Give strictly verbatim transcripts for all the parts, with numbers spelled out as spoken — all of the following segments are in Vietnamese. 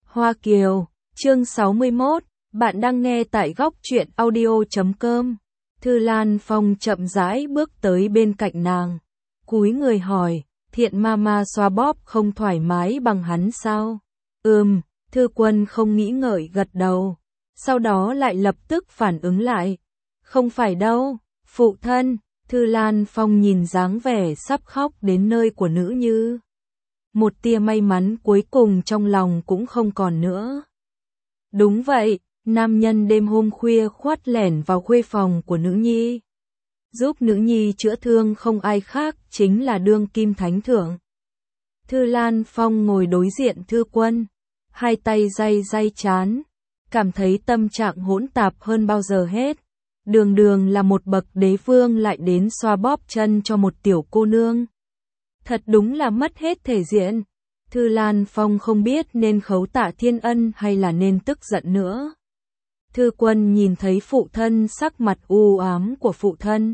Hoa Kiều, chương sáu mươi mốt, bạn đang nghe tại góc truyện audio chấm com. Thư Lan Phong chậm rãi bước tới bên cạnh nàng, cúi người hỏi, Thiện Mama xoa bóp không thoải mái bằng hắn sao? Ừm, Thư Quân không nghĩ ngợi gật đầu, sau đó lại lập tức phản ứng lại. Không phải đâu, phụ thân. Thư Lan Phong nhìn dáng vẻ sắp khóc đến nơi của nữ như. Một tia may mắn cuối cùng trong lòng cũng không còn nữa. Đúng vậy, nam nhân đêm hôm khuya khoát lẻn vào khuê phòng của nữ nhi. Giúp nữ nhi chữa thương không ai khác chính là đương kim thánh thượng. Thư Lan Phong ngồi đối diện Thư Quân, hai tay day day chán, cảm thấy tâm trạng hỗn tạp hơn bao giờ hết. Đường đường là một bậc đế vương lại đến xoa bóp chân cho một tiểu cô nương. Thật đúng là mất hết thể diện. Thư Lan Phong không biết nên khấu Tạ Thiên Ân hay là nên tức giận nữa. Thư Quân nhìn thấy phụ thân sắc mặt u ám của phụ thân.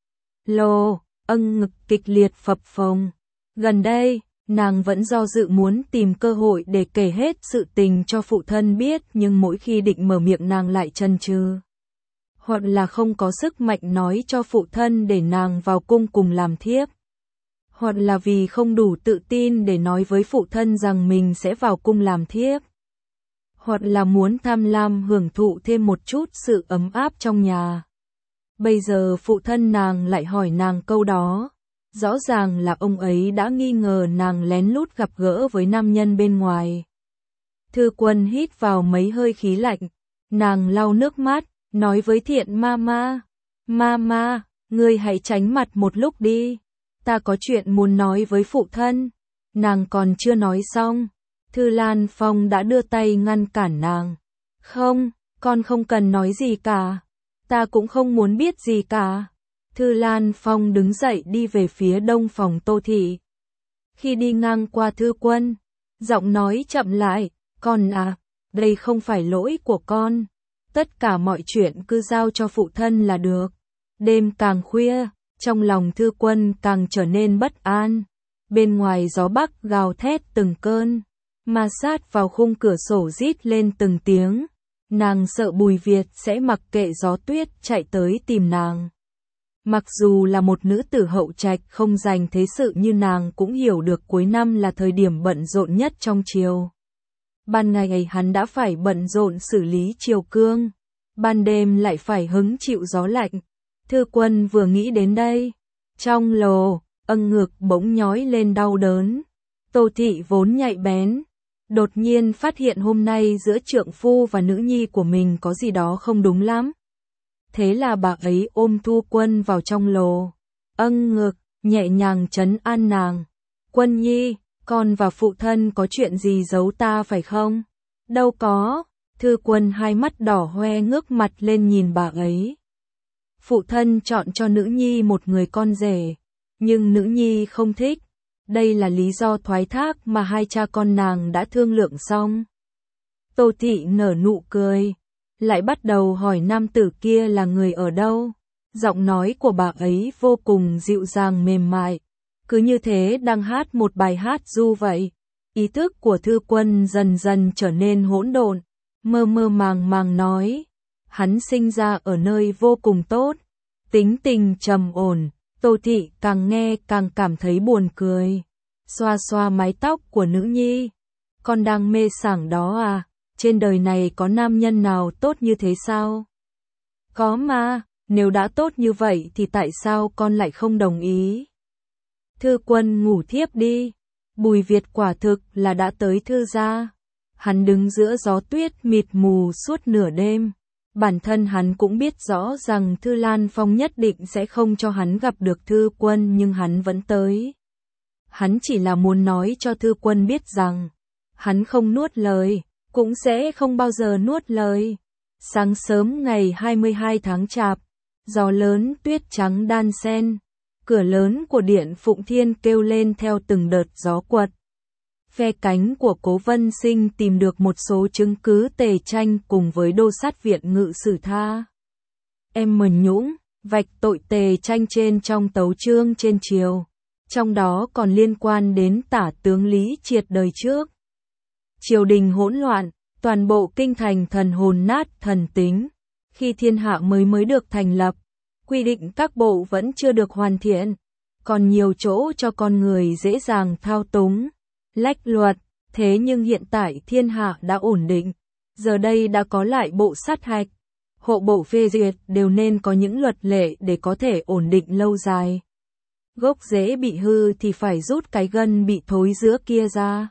Lô, âng ngực kịch liệt phập phồng. Gần đây, nàng vẫn do dự muốn tìm cơ hội để kể hết sự tình cho phụ thân biết, nhưng mỗi khi định mở miệng nàng lại chần chừ. Hoặc là không có sức mạnh nói cho phụ thân để nàng vào cung cùng làm thiếp. Hoặc là vì không đủ tự tin để nói với phụ thân rằng mình sẽ vào cung làm thiếp. Hoặc là muốn tham lam hưởng thụ thêm một chút sự ấm áp trong nhà. Bây giờ phụ thân nàng lại hỏi nàng câu đó. Rõ ràng là ông ấy đã nghi ngờ nàng lén lút gặp gỡ với nam nhân bên ngoài. Thư Quân hít vào mấy hơi khí lạnh. Nàng lau nước mắt, nói với Thiện Mama. Mama, ngươi hãy tránh mặt một lúc đi. Ta có chuyện muốn nói với phụ thân. Nàng còn chưa nói xong. Thư Lan Phong đã đưa tay ngăn cản nàng. Không, con không cần nói gì cả. Ta cũng không muốn biết gì cả. Thư Lan Phong đứng dậy đi về phía đông phòng Tô Thị. Khi đi ngang qua Thư Quân, giọng nói chậm lại. Con à, đây không phải lỗi của con. Tất cả mọi chuyện cứ giao cho phụ thân là được. Đêm càng khuya, trong lòng Thư Quân càng trở nên bất an. Bên ngoài gió bắc gào thét từng cơn, ma sát vào khung cửa sổ rít lên từng tiếng. Nàng sợ Bùi Việt sẽ mặc kệ gió tuyết chạy tới tìm nàng. Mặc dù là một nữ tử hậu trạch không dành thế sự như nàng cũng hiểu được cuối năm là thời điểm bận rộn nhất trong triều. Ban ngày hắn đã phải bận rộn xử lý triều cương, ban đêm lại phải hứng chịu gió lạnh. Thư Quân vừa nghĩ đến đây, trong lồ, âng ngực bỗng nhói lên đau đớn. Tô Thị vốn nhạy bén, đột nhiên phát hiện hôm nay giữa trượng phu và nữ nhi của mình có gì đó không đúng lắm. Thế là bà ấy ôm Thư Quân vào trong lồ, âng ngực, nhẹ nhàng trấn an nàng. Quân nhi, con và phụ thân có chuyện gì giấu ta phải không? Đâu có. Thư Quân hai mắt đỏ hoe ngước mặt lên nhìn bà ấy. Phụ thân chọn cho nữ nhi một người con rể, nhưng nữ nhi không thích. Đây là lý do thoái thác mà hai cha con nàng đã thương lượng xong. Tô Thị nở nụ cười, lại bắt đầu hỏi nam tử kia là người ở đâu. Giọng nói của bà ấy vô cùng dịu dàng mềm mại, cứ như thế đang hát một bài hát du vậy. Ý thức của Thư Quân dần dần trở nên hỗn độn, mơ mơ màng màng nói. Hắn sinh ra ở nơi vô cùng tốt, tính tình trầm ổn. Tô Thị càng nghe càng cảm thấy buồn cười, xoa xoa mái tóc của nữ nhi. Con đang mê sảng đó à, trên đời này có nam nhân nào tốt như thế sao? Có mà, nếu đã tốt như vậy thì tại sao con lại không đồng ý? Thư Quân ngủ thiếp đi. Bùi Việt quả thực là đã tới Thư gia. Hắn đứng giữa gió tuyết mịt mù suốt nửa đêm. Bản thân hắn cũng biết rõ rằng Thư Lan Phong nhất định sẽ không cho hắn gặp được Thư Quân, nhưng hắn vẫn tới. Hắn chỉ là muốn nói cho Thư Quân biết rằng hắn không nuốt lời, cũng sẽ không bao giờ nuốt lời. Sáng sớm ngày hai mươi hai tháng Chạp, gió lớn tuyết trắng đan xen, cửa lớn của điện Phụng Thiên kêu lên theo từng đợt gió quật. Phe cánh của Cố Vân Sinh tìm được một số chứng cứ Tề Tranh cùng với đô sát viện ngự sử tha. Em mần nhũng, vạch tội Tề Tranh trên trong tấu chương trên triều, trong đó còn liên quan đến tả tướng Lý Triệt đời trước. Triều đình hỗn loạn, toàn bộ kinh thành thần hồn nát thần tính. Khi thiên hạ mới mới được thành lập, quy định các bộ vẫn chưa được hoàn thiện, còn nhiều chỗ cho con người dễ dàng thao túng, lách luật. Thế nhưng hiện tại thiên hạ đã ổn định, giờ đây đã có lại bộ sát hạch, hộ bộ phê duyệt đều nên có những luật lệ để có thể ổn định lâu dài. Gốc rễ bị hư thì phải rút cái gân bị thối giữa kia ra.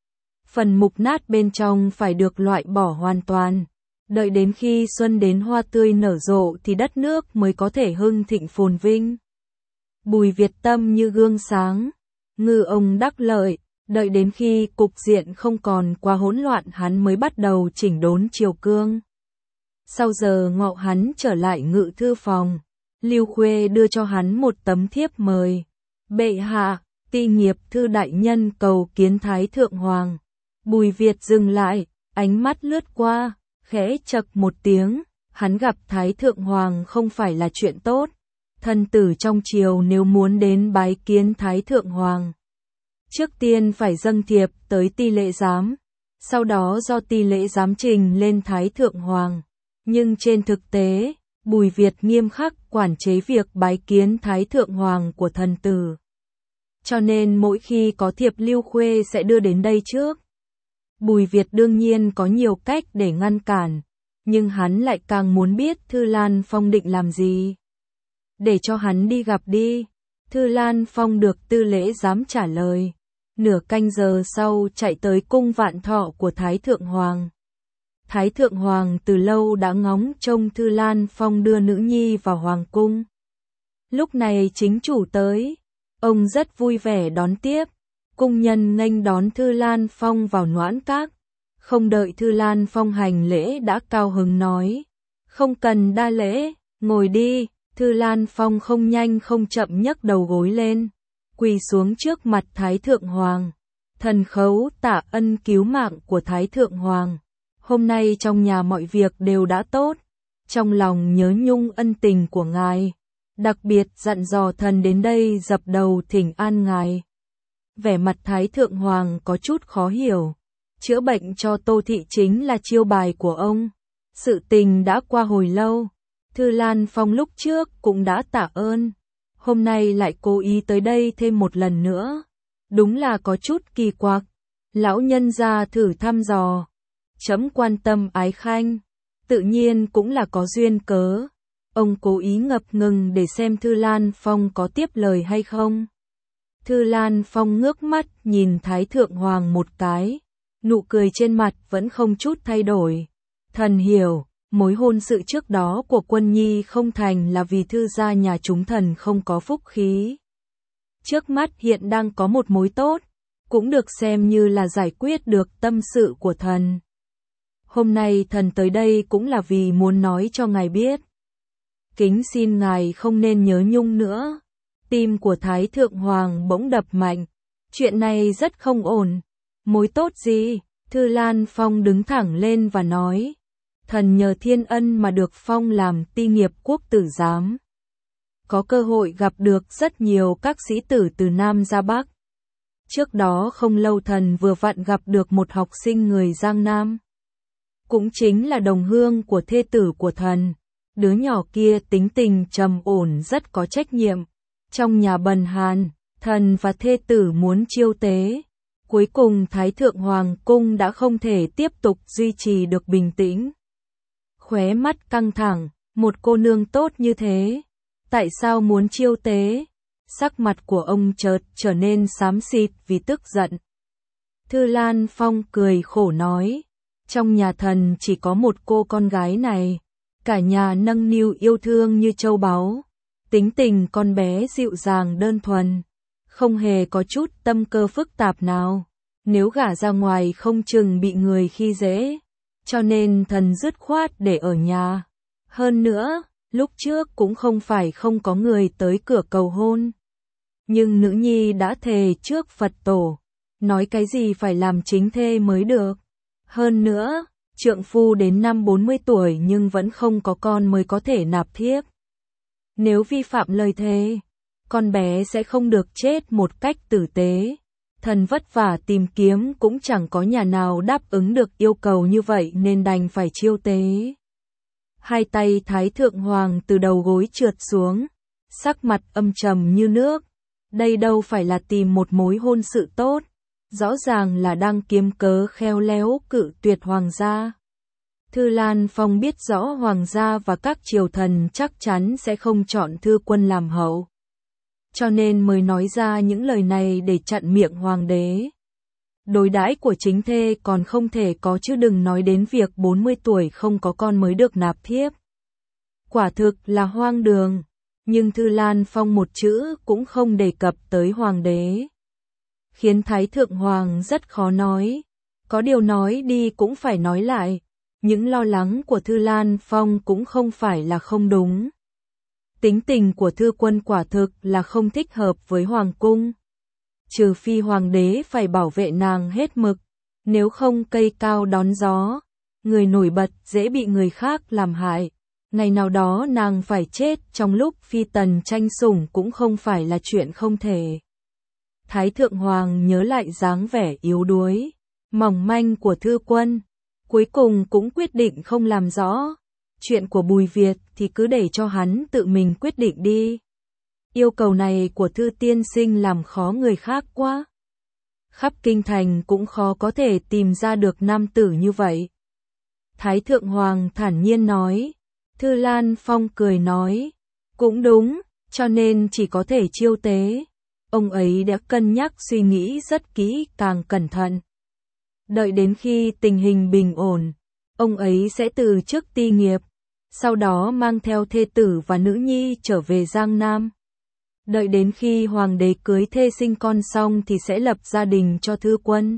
Phần mục nát bên trong phải được loại bỏ hoàn toàn. Đợi đến khi xuân đến hoa tươi nở rộ thì đất nước mới có thể hưng thịnh phồn vinh. Bùi Việt tâm như gương sáng, ngư ông đắc lợi. Đợi đến khi cục diện không còn quá hỗn loạn hắn mới bắt đầu chỉnh đốn triều cương. Sau giờ ngọ hắn trở lại ngự thư phòng. Lưu Khuê đưa cho hắn một tấm thiếp mời. Bệ hạ, ti nghiệp thư đại nhân cầu kiến Thái Thượng Hoàng. Bùi Việt dừng lại, ánh mắt lướt qua, khẽ chậc một tiếng. Hắn gặp Thái Thượng Hoàng không phải là chuyện tốt. Thần tử trong triều nếu muốn đến bái kiến Thái Thượng Hoàng, trước tiên phải dâng thiệp tới ti lễ giám, sau đó do ti lễ giám trình lên Thái Thượng Hoàng. Nhưng trên thực tế, Bùi Việt nghiêm khắc quản chế việc bái kiến Thái Thượng Hoàng của thần tử. Cho nên mỗi khi có thiệp Lưu Khuê sẽ đưa đến đây trước. Bùi Việt đương nhiên có nhiều cách để ngăn cản, nhưng hắn lại càng muốn biết Thư Lan Phong định làm gì. Để cho hắn đi gặp đi. Thư Lan Phong được tư lễ giám trả lời. Nửa canh giờ sau chạy tới cung Vạn Thọ của Thái Thượng Hoàng. Thái Thượng Hoàng từ lâu đã ngóng trông Thư Lan Phong đưa nữ nhi vào Hoàng cung. Lúc này chính chủ tới, ông rất vui vẻ đón tiếp. Cung nhân nghênh đón Thư Lan Phong vào Noãn Các. Không đợi Thư Lan Phong hành lễ đã cao hứng nói. Không cần đa lễ, ngồi đi. Thư Lan Phong không nhanh không chậm nhấc đầu gối lên, quỳ xuống trước mặt Thái Thượng Hoàng. Thần khấu tạ ân cứu mạng của Thái Thượng Hoàng. Hôm nay trong nhà mọi việc đều đã tốt, trong lòng nhớ nhung ân tình của ngài, đặc biệt dặn dò thần đến đây dập đầu thỉnh an ngài. Vẻ mặt Thái Thượng Hoàng có chút khó hiểu. Chữa bệnh cho Tô Thị chính là chiêu bài của ông. Sự tình đã qua hồi lâu. Thư Lan Phong lúc trước cũng đã tạ ơn. Hôm nay lại cố ý tới đây thêm một lần nữa. Đúng là có chút kỳ quặc. Lão nhân gia thử thăm dò. Chấm quan tâm ái khanh. Tự nhiên cũng là có duyên cớ. Ông cố ý ngập ngừng để xem Thư Lan Phong có tiếp lời hay không. Thư Lan Phong ngước mắt nhìn Thái Thượng Hoàng một cái. Nụ cười trên mặt vẫn không chút thay đổi. Thần hiểu, mối hôn sự trước đó của Quân Nhi không thành là vì thư gia nhà chúng thần không có phúc khí. Trước mắt hiện đang có một mối tốt, cũng được xem như là giải quyết được tâm sự của thần. Hôm nay thần tới đây cũng là vì muốn nói cho ngài biết. Kính xin ngài không nên nhớ nhung nữa. Tim của Thái Thượng Hoàng bỗng đập mạnh. Chuyện này rất không ổn. Mối tốt gì? Thư Lan Phong đứng thẳng lên và nói. Thần nhờ thiên ân mà được phong làm ti nghiệp quốc tử giám. Có cơ hội gặp được rất nhiều các sĩ tử từ Nam ra Bắc. Trước đó không lâu thần vừa vặn gặp được một học sinh người Giang Nam. Cũng chính là đồng hương của thê tử của thần. Đứa nhỏ kia tính tình trầm ổn rất có trách nhiệm. Trong nhà bần hàn, thần và thê tử muốn chiêu tế. Cuối cùng Thái Thượng Hoàng cung đã không thể tiếp tục duy trì được bình tĩnh. Khóe mắt căng thẳng, một cô nương tốt như thế, tại sao muốn chiêu tế? Sắc mặt của ông chợt trở nên xám xịt vì tức giận. Thư Lan Phong cười khổ nói, trong nhà thần chỉ có một cô con gái này, cả nhà nâng niu yêu thương như châu báu, tính tình con bé dịu dàng đơn thuần, không hề có chút tâm cơ phức tạp nào, nếu gả ra ngoài không chừng bị người khi dễ, cho nên thần dứt khoát để ở nhà. Hơn nữa, lúc trước cũng không phải không có người tới cửa cầu hôn. Nhưng nữ nhi đã thề trước Phật tổ, nói cái gì phải làm chính thê mới được. Hơn nữa, trượng phu đến năm bốn mươi tuổi nhưng vẫn không có con mới có thể nạp thiếp. Nếu vi phạm lời thề, con bé sẽ không được chết một cách tử tế. Thần vất vả tìm kiếm cũng chẳng có nhà nào đáp ứng được yêu cầu như vậy nên đành phải chiêu tế. Hai tay Thái Thượng Hoàng từ đầu gối trượt xuống, sắc mặt âm trầm như nước. Đây đâu phải là tìm một mối hôn sự tốt, rõ ràng là đang kiếm cớ khéo léo cự tuyệt hoàng gia. Thư Lan Phong biết rõ hoàng gia và các triều thần chắc chắn sẽ không chọn Thư Quân làm hậu, cho nên mới nói ra những lời này để chặn miệng hoàng đế. Đối đãi của chính thê còn không thể có chứ đừng nói đến việc bốn mươi tuổi không có con mới được nạp thiếp. Quả thực là hoang đường, nhưng Thư Lan Phong một chữ cũng không đề cập tới hoàng đế, khiến Thái Thượng Hoàng rất khó nói. Có điều nói đi cũng phải nói lại, những lo lắng của Thư Lan Phong cũng không phải là không đúng. Tính tình của Thư Quân quả thực là không thích hợp với hoàng cung. Trừ phi hoàng đế phải bảo vệ nàng hết mực, nếu không cây cao đón gió, người nổi bật dễ bị người khác làm hại. Ngày nào đó nàng phải chết trong lúc phi tần tranh sủng cũng không phải là chuyện không thể. Thái Thượng Hoàng nhớ lại dáng vẻ yếu đuối, mỏng manh của Thư Quân, cuối cùng cũng quyết định không làm rõ. Chuyện của Bùi Việt thì cứ để cho hắn tự mình quyết định đi. Yêu cầu này của Thư tiên sinh làm khó người khác quá. Khắp kinh thành cũng khó có thể tìm ra được nam tử như vậy. Thái Thượng Hoàng thản nhiên nói. Thư Lan Phong cười nói. Cũng đúng, cho nên chỉ có thể chiêu tế. Ông ấy đã cân nhắc suy nghĩ rất kỹ càng cẩn thận. Đợi đến khi tình hình bình ổn, ông ấy sẽ từ chức ti nghiệp, sau đó mang theo thê tử và nữ nhi trở về Giang Nam. Đợi đến khi hoàng đế cưới thê sinh con xong thì sẽ lập gia đình cho Thư Quân.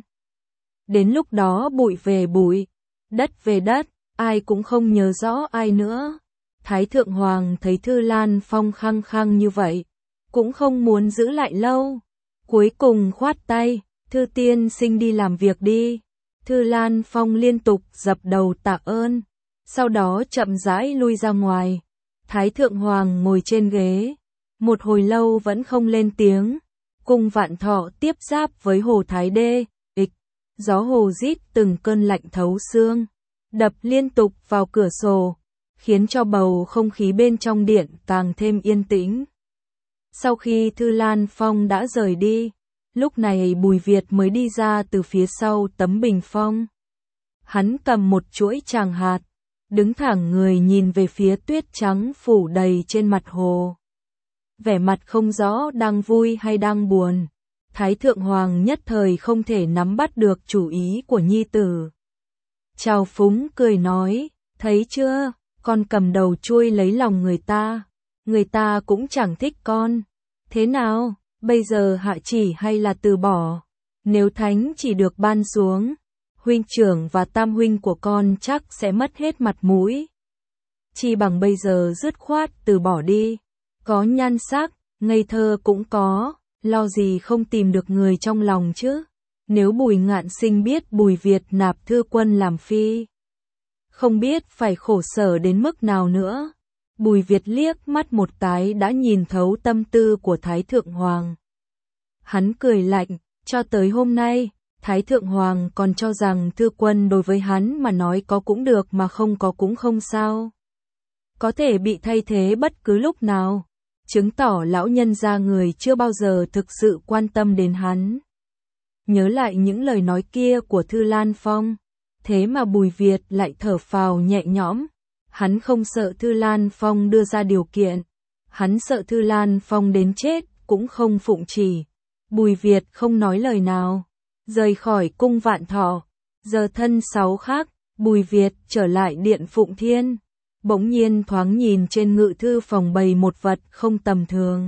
Đến lúc đó bụi về bụi, đất về đất, ai cũng không nhớ rõ ai nữa. Thái Thượng Hoàng thấy Thư Lan Phong khăng khăng như vậy, cũng không muốn giữ lại lâu. Cuối cùng khoát tay, Thư tiên sinh đi làm việc đi. Thư Lan Phong liên tục dập đầu tạ ơn, sau đó chậm rãi lui ra ngoài. Thái Thượng Hoàng ngồi trên ghế, một hồi lâu vẫn không lên tiếng. Cung Vạn Thọ tiếp giáp với Hồ Thái Đê, ịch, gió hồ rít từng cơn lạnh thấu xương, đập liên tục vào cửa sổ, khiến cho bầu không khí bên trong điện càng thêm yên tĩnh. Sau khi Thư Lan Phong đã rời đi, lúc này Bùi Việt mới đi ra từ phía sau tấm bình phong. Hắn cầm một chuỗi tràng hạt, đứng thẳng người nhìn về phía tuyết trắng phủ đầy trên mặt hồ. Vẻ mặt không rõ đang vui hay đang buồn. Thái Thượng Hoàng nhất thời không thể nắm bắt được chủ ý của nhi tử. Trào phúng cười nói, thấy chưa, con cầm đầu chuôi lấy lòng người ta, người ta cũng chẳng thích con. Thế nào, bây giờ hạ chỉ hay là từ bỏ? Nếu thánh chỉ được ban xuống, huynh trưởng và tam huynh của con chắc sẽ mất hết mặt mũi. Chi bằng bây giờ dứt khoát từ bỏ đi. Có nhan sắc, ngây thơ cũng có, lo gì không tìm được người trong lòng chứ. Nếu Bùi Ngạn Sinh biết Bùi Việt nạp Thư Quân làm phi, không biết phải khổ sở đến mức nào nữa. Bùi Việt liếc mắt một cái đã nhìn thấu tâm tư của Thái Thượng Hoàng. Hắn cười lạnh, cho tới hôm nay, Thái Thượng Hoàng còn cho rằng Thư Quân đối với hắn mà nói có cũng được mà không có cũng không sao. Có thể bị thay thế bất cứ lúc nào, chứng tỏ lão nhân gia người chưa bao giờ thực sự quan tâm đến hắn. Nhớ lại những lời nói kia của Thư Lan Phong, thế mà Bùi Việt lại thở phào nhẹ nhõm. Hắn không sợ Thư Lan Phong đưa ra điều kiện, hắn sợ Thư Lan Phong đến chết cũng không phụng chỉ. Bùi Việt không nói lời nào, rời khỏi cung Vạn Thọ. Giờ thân sáu khác, Bùi Việt trở lại điện Phụng Thiên, bỗng nhiên thoáng nhìn trên ngự thư phòng bày một vật không tầm thường.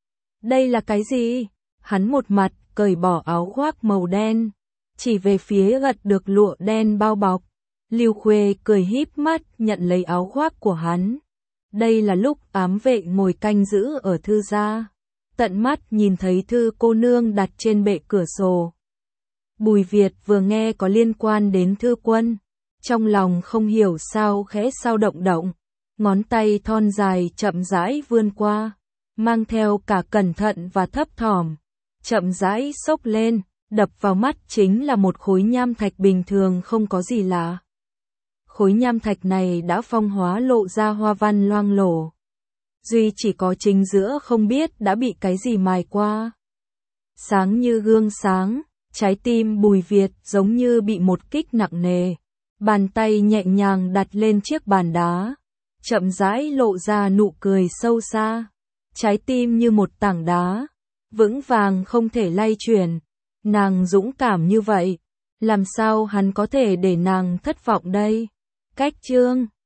Đây là cái gì? Hắn một mặt cởi bỏ áo khoác màu đen, chỉ về phía gật được lụa đen bao bọc. Lưu Khuê cười híp mắt nhận lấy áo khoác của hắn. Đây là lúc ám vệ ngồi canh giữ ở thư gia, tận mắt nhìn thấy thư cô nương đặt trên bệ cửa sổ. Bùi Việt vừa nghe có liên quan đến Thư Quân, trong lòng không hiểu sao khẽ sao động động, ngón tay thon dài chậm rãi vươn qua, mang theo cả cẩn thận và thấp thỏm, chậm rãi xốc lên, đập vào mắt chính là một khối nham thạch bình thường không có gì lạ. Khối nham thạch này đã phong hóa lộ ra hoa văn loang lổ. Duy chỉ có chính giữa không biết đã bị cái gì mài qua. Sáng như gương sáng, trái tim Bùi Việt giống như bị một kích nặng nề. Bàn tay nhẹ nhàng đặt lên chiếc bàn đá, chậm rãi lộ ra nụ cười sâu xa. Trái tim như một tảng đá, vững vàng không thể lay chuyển. Nàng dũng cảm như vậy, làm sao hắn có thể để nàng thất vọng đây? Cách chương